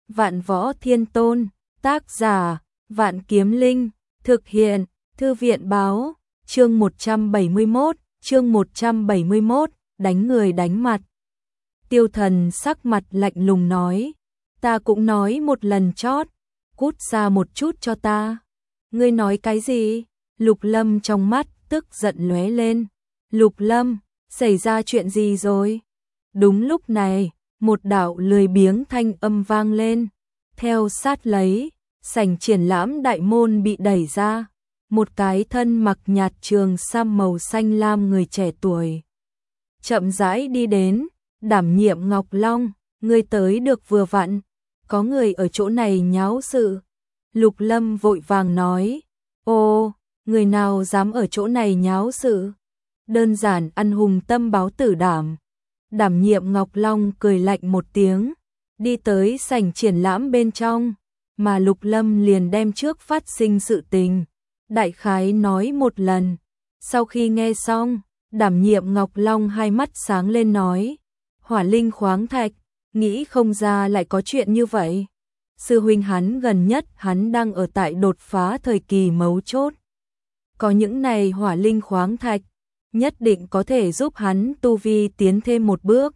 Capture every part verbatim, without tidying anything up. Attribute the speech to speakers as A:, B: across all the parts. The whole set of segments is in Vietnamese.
A: Vạn Võ Thiên Tôn, tác giả, Vạn Kiếm Linh, thực hiện, Thư viện báo, chương một trăm bảy mươi mốt, chương một trăm bảy mươi mốt, đánh người đánh mặt. Tiêu Thần sắc mặt lạnh lùng nói, ta cũng nói một lần chót, cút xa một chút cho ta. Ngươi nói cái gì? Lục Lâm trong mắt tức giận lóe lên. Lục Lâm, xảy ra chuyện gì rồi? Đúng lúc này, một đạo lười biếng thanh âm vang lên. Theo sát lấy, sảnh triển lãm đại môn bị đẩy ra. Một cái thân mặc nhạt trường sam màu xanh lam người trẻ tuổi chậm rãi đi đến. Đảm nhiệm Ngọc Long, ngươi tới được vừa vặn, có người ở chỗ này nháo sự. Lục Lâm vội vàng nói, ô, người nào dám ở chỗ này nháo sự? Đơn giản ăn hùng tâm báo tử đảm. Đảm nhiệm Ngọc Long cười lạnh một tiếng, đi tới sảnh triển lãm bên trong, mà Lục Lâm liền đem trước phát sinh sự tình đại khái nói một lần. Sau khi nghe xong, Đảm nhiệm Ngọc Long hai mắt sáng lên nói, Hỏa linh khoáng thạch, nghĩ không ra lại có chuyện như vậy. Sư huynh hắn gần nhất hắn đang ở tại đột phá thời kỳ mấu chốt. Có những này hỏa linh khoáng thạch, nhất định có thể giúp hắn tu vi tiến thêm một bước.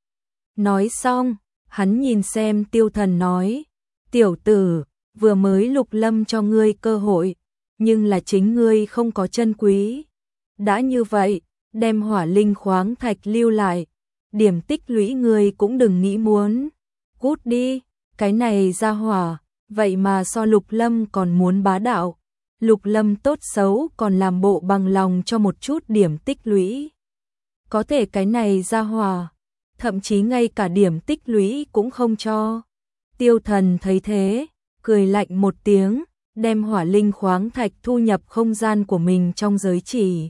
A: Nói xong, hắn nhìn xem Tiêu Thần nói, tiểu tử, vừa mới Lục Lâm cho ngươi cơ hội, nhưng là chính ngươi không có chân quý. Đã như vậy, đem hỏa linh khoáng thạch lưu lại, điểm tích lũy ngươi cũng đừng nghĩ muốn. Cút đi, cái này ra hỏa, vậy mà so Lục Lâm còn muốn bá đạo. Lục Lâm tốt xấu còn làm bộ bằng lòng cho một chút điểm tích lũy. Có thể cái này ra hỏa, thậm chí ngay cả điểm tích lũy cũng không cho. Tiêu Thần thấy thế, cười lạnh một tiếng, đem hỏa linh khoáng thạch thu nhập không gian của mình trong giới chỉ.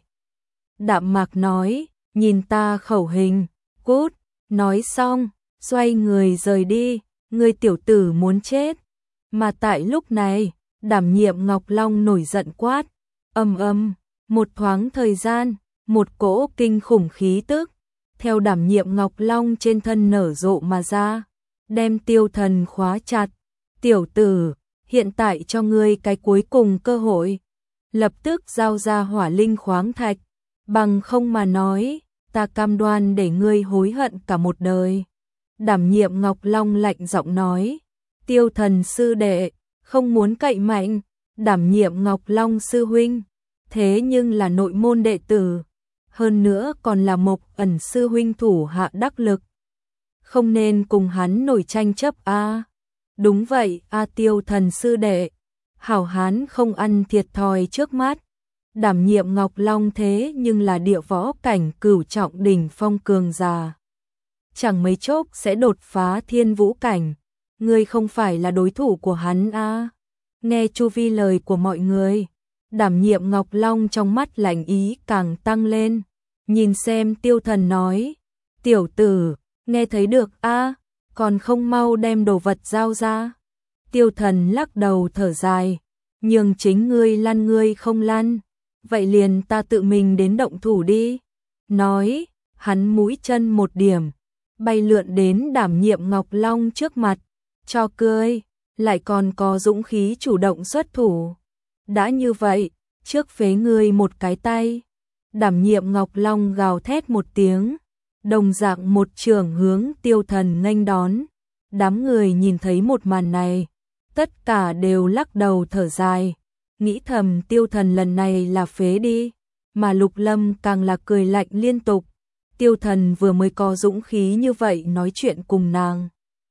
A: Đạm mạc nói, nhìn ta khẩu hình, cút, nói xong, xoay người rời đi, ngươi tiểu tử muốn chết. Mà tại lúc này, Đảm nhiệm Ngọc Long nổi giận quát, ầm ầm, một thoáng thời gian, một cỗ kinh khủng khí tức theo Đảm nhiệm Ngọc Long trên thân nở rộ mà ra, đem Tiêu Thần khóa chặt. Tiểu tử, hiện tại cho ngươi cái cuối cùng cơ hội, lập tức giao ra hỏa linh khoáng thạch, bằng không mà nói, ta cam đoan để ngươi hối hận cả một đời. Đảm nhiệm Ngọc Long lạnh giọng nói, Tiêu Thần sư đệ, không muốn cậy mạnh. Đảm nhiệm Ngọc Long sư huynh, thế nhưng là nội môn đệ tử, hơn nữa còn là Mộc Ẩn sư huynh thủ hạ đắc lực, không nên cùng hắn nổi tranh chấp a. À. Đúng vậy, a à, Tiêu Thần sư đệ, hảo hán không ăn thiệt thòi trước mắt. Đảm nhiệm Ngọc Long thế nhưng là địa võ cảnh cửu trọng đỉnh phong cường giả, chẳng mấy chốc sẽ đột phá thiên vũ cảnh, ngươi không phải là đối thủ của hắn a. À. Nghe chu vi lời của mọi người, Đảm nhiệm Ngọc Long trong mắt lạnh ý càng tăng lên, nhìn xem Tiêu Thần nói, tiểu tử, nghe thấy được a, à, còn không mau đem đồ vật giao ra. Tiêu Thần lắc đầu thở dài, nhường chính ngươi lăn ngươi không lăn, vậy liền ta tự mình đến động thủ đi. Nói, hắn mũi chân một điểm, bay lượn đến Đảm nhiệm Ngọc Long trước mặt, cho cười, lại còn có dũng khí chủ động xuất thủ. Đã như vậy, trước phế ngươi một cái tay. Đảm nhiệm Ngọc Long gào thét một tiếng, đồng dạng một trường hướng Tiêu Thần nghênh đón. Đám người nhìn thấy một màn này, tất cả đều lắc đầu thở dài, nghĩ thầm Tiêu Thần lần này là phế đi, mà Lục Lâm càng là cười lạnh liên tục. Tiêu Thần vừa mới có dũng khí như vậy nói chuyện cùng nàng,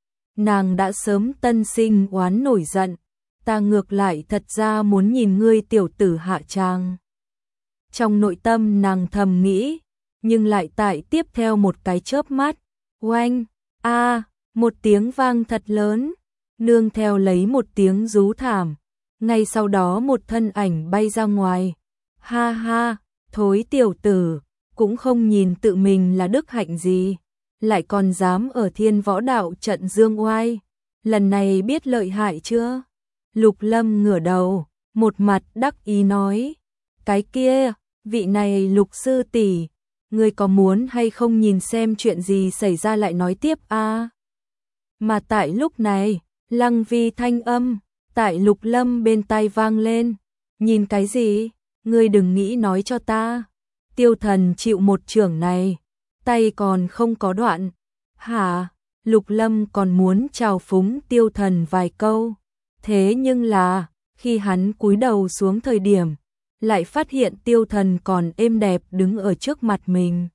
A: nàng đã sớm tân sinh oán nổi giận, ta ngược lại thật ra muốn nhìn ngươi tiểu tử hạ tràng. Trong nội tâm nàng thầm nghĩ, nhưng lại tại tiếp theo một cái chớp mắt, oanh, a, một tiếng vang thật lớn, nương theo lấy một tiếng rú thảm, ngay sau đó một thân ảnh bay ra ngoài. Ha ha, thối tiểu tử, cũng không nhìn tự mình là đức hạnh gì, lại còn dám ở Thiên Võ Đạo trận dương oai, lần này biết lợi hại chưa? Lục Lâm ngửa đầu, một mặt đắc ý nói, cái kia, vị này Lục sư tỷ, ngươi có muốn hay không nhìn xem chuyện gì xảy ra lại nói tiếp a? À? Mà tại lúc này, Lăng Vi thanh âm tại Lục Lâm bên tai vang lên. Nhìn cái gì? Ngươi đừng nghĩ nói cho ta. Tiêu Thần chịu một chưởng này, tay còn không có đoạn. Hả? Lục Lâm còn muốn chào phúng Tiêu Thần vài câu. Thế nhưng là, khi hắn cúi đầu xuống thời điểm, lại phát hiện Tiêu Thần còn êm đẹp đứng ở trước mặt mình.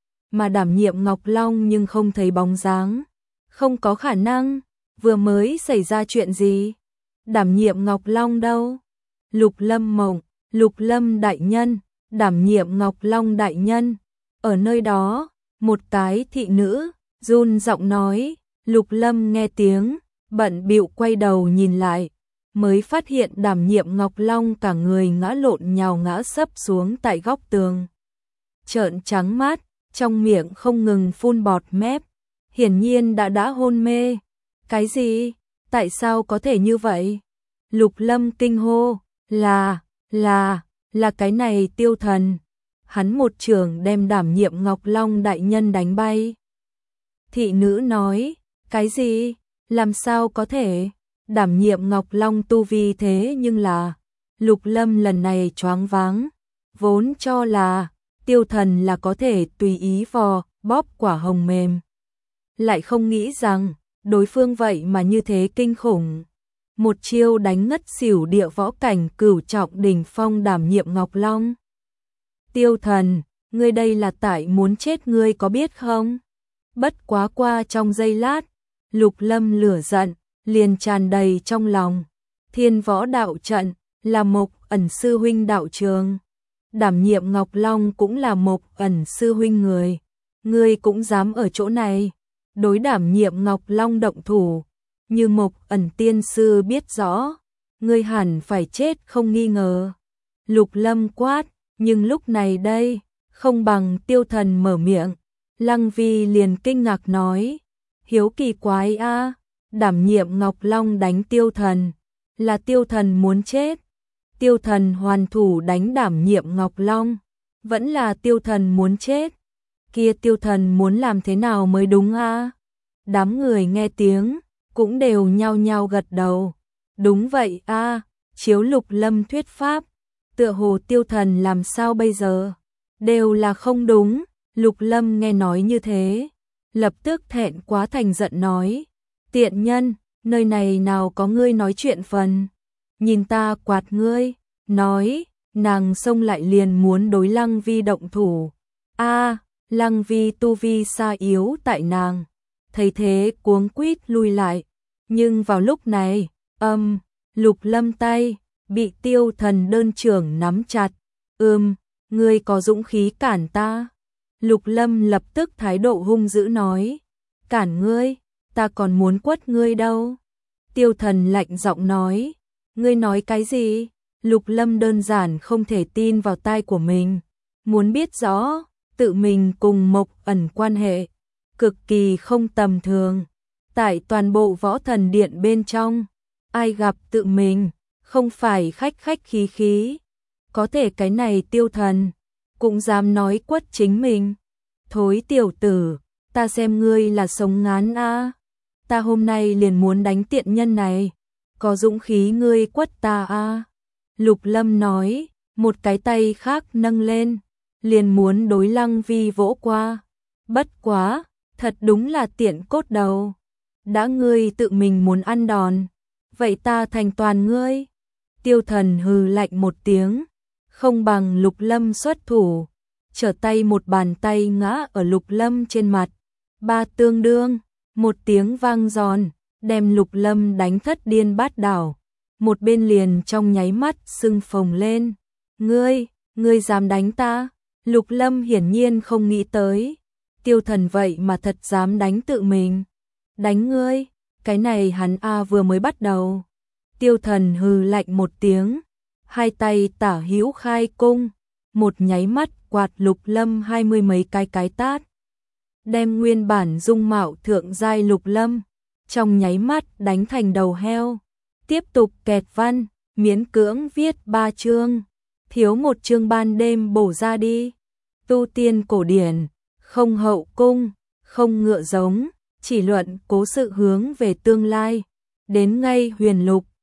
A: Mà đảm nhiệm Ngọc Long nhưng không thấy bóng dáng. Không có khả năng, vừa mới xảy ra chuyện gì? Đảm nhiệm Ngọc Long đâu? Lục Lâm mộng, Lục Lâm đại nhân, đảm nhiệm Ngọc Long đại nhân. Ở nơi đó, một cái thị nữ, run giọng nói. Lục Lâm nghe tiếng, bận bịu quay đầu nhìn lại, mới phát hiện đảm nhiệm Ngọc Long cả người ngã lộn nhào ngã sấp xuống tại góc tường. Trợn trắng mắt, trong miệng không ngừng phun bọt mép, hiển nhiên đã đã hôn mê. Cái gì? Tại sao có thể như vậy? Lục Lâm kinh hô, là, là, là cái này Tiêu Thần. Hắn một chưởng đem đảm nhiệm Ngọc Long đại nhân đánh bay. Thị nữ nói, cái gì? Làm sao có thể? Đảm nhiệm Ngọc Long tu vi thế nhưng là... Lục Lâm lần này choáng váng, vốn cho là Tiêu Thần là có thể tùy ý vò, bóp quả hồng mềm. Lại không nghĩ rằng, đối phương vậy mà như thế kinh khủng. Một chiêu đánh ngất xỉu địa võ cảnh cửu trọng đỉnh phong đảm nhiệm Ngọc Long. Tiêu Thần, ngươi đây là tại muốn chết ngươi có biết không? Bất quá qua trong giây lát, Lục Lâm lửa giận, liền tràn đầy trong lòng. Thiên Võ đạo trận, là Mộc Ẩn sư huynh đạo trường. Đảm nhiệm Ngọc Long cũng là Mộc Ẩn sư huynh người. Ngươi cũng dám ở chỗ này, đối đảm nhiệm Ngọc Long động thủ. Như Mộc Ẩn tiên sư biết rõ, ngươi hẳn phải chết không nghi ngờ. Lục Lâm quát, nhưng lúc này đây, không bằng Tiêu Thần mở miệng. Lăng Vi liền kinh ngạc nói, hiếu kỳ quái a, đảm nhiệm Ngọc Long đánh Tiêu Thần, là Tiêu Thần muốn chết. Tiêu Thần hoàn thủ đánh đảm nhiệm Ngọc Long, vẫn là Tiêu Thần muốn chết. Kia Tiêu Thần muốn làm thế nào mới đúng a? Đám người nghe tiếng, cũng đều nhao nhao gật đầu. Đúng vậy a, chiếu Lục Lâm thuyết pháp, tựa hồ Tiêu Thần làm sao bây giờ? Đều là không đúng. Lục Lâm nghe nói như thế, lập tức thẹn quá thành giận nói, tiện nhân, nơi này nào có ngươi nói chuyện phần, nhìn ta quạt ngươi. Nói, nàng xông lại liền muốn đối Lăng Vi động thủ. A, Lăng Vi tu vi xa yếu tại nàng, thấy thế cuống quýt lui lại. Nhưng vào lúc này, âm, Lục Lâm tay bị Tiêu Thần đơn trưởng nắm chặt. Ừm, ngươi có dũng khí cản ta? Lục Lâm lập tức thái độ hung dữ nói, cản ngươi, ta còn muốn quất ngươi đâu. Tiêu Thần lạnh giọng nói, ngươi nói cái gì? Lục Lâm đơn giản không thể tin vào tai của mình, muốn biết rõ, tự mình cùng Mộc Ẩn quan hệ, cực kỳ không tầm thường. Tại toàn bộ Võ Thần Điện bên trong, ai gặp tự mình, không phải khách khách khí khí. Có thể cái này Tiêu Thần cũng dám nói quất chính mình. Thối tiểu tử, ta xem ngươi là sống ngán a. Ta hôm nay liền muốn đánh tiện nhân này, có dũng khí ngươi quất ta a. Lục Lâm nói, một cái tay khác nâng lên, liền muốn đối Lăng Vi vỗ qua. Bất quá, thật đúng là tiện cốt đầu. Đã ngươi tự mình muốn ăn đòn, vậy ta thành toàn ngươi. Tiêu Thần hừ lạnh một tiếng, không bằng Lục Lâm xuất thủ, trở tay một bàn tay ngã ở Lục Lâm trên mặt. Ba tương đương, một tiếng vang giòn, đem Lục Lâm đánh thất điên bát đảo. Một bên liền trong nháy mắt sưng phồng lên. Ngươi, ngươi dám đánh ta? Lục Lâm hiển nhiên không nghĩ tới. Tiêu Thần vậy mà thật dám đánh tự mình. Đánh ngươi, cái này hắn a vừa mới bắt đầu. Tiêu Thần hừ lạnh một tiếng, hai tay tả hữu khai cung, một nháy mắt quạt Lục Lâm hai mươi mấy cái cái tát. Đem nguyên bản dung mạo thượng giai Lục Lâm, trong nháy mắt đánh thành đầu heo. Tiếp tục kẹt văn, miễn cưỡng viết ba chương, thiếu một chương ban đêm bổ ra đi. Tu tiên cổ điển, không hậu cung, không ngựa giống, chỉ luận cố sự hướng về tương lai. đến ngay huyền lục,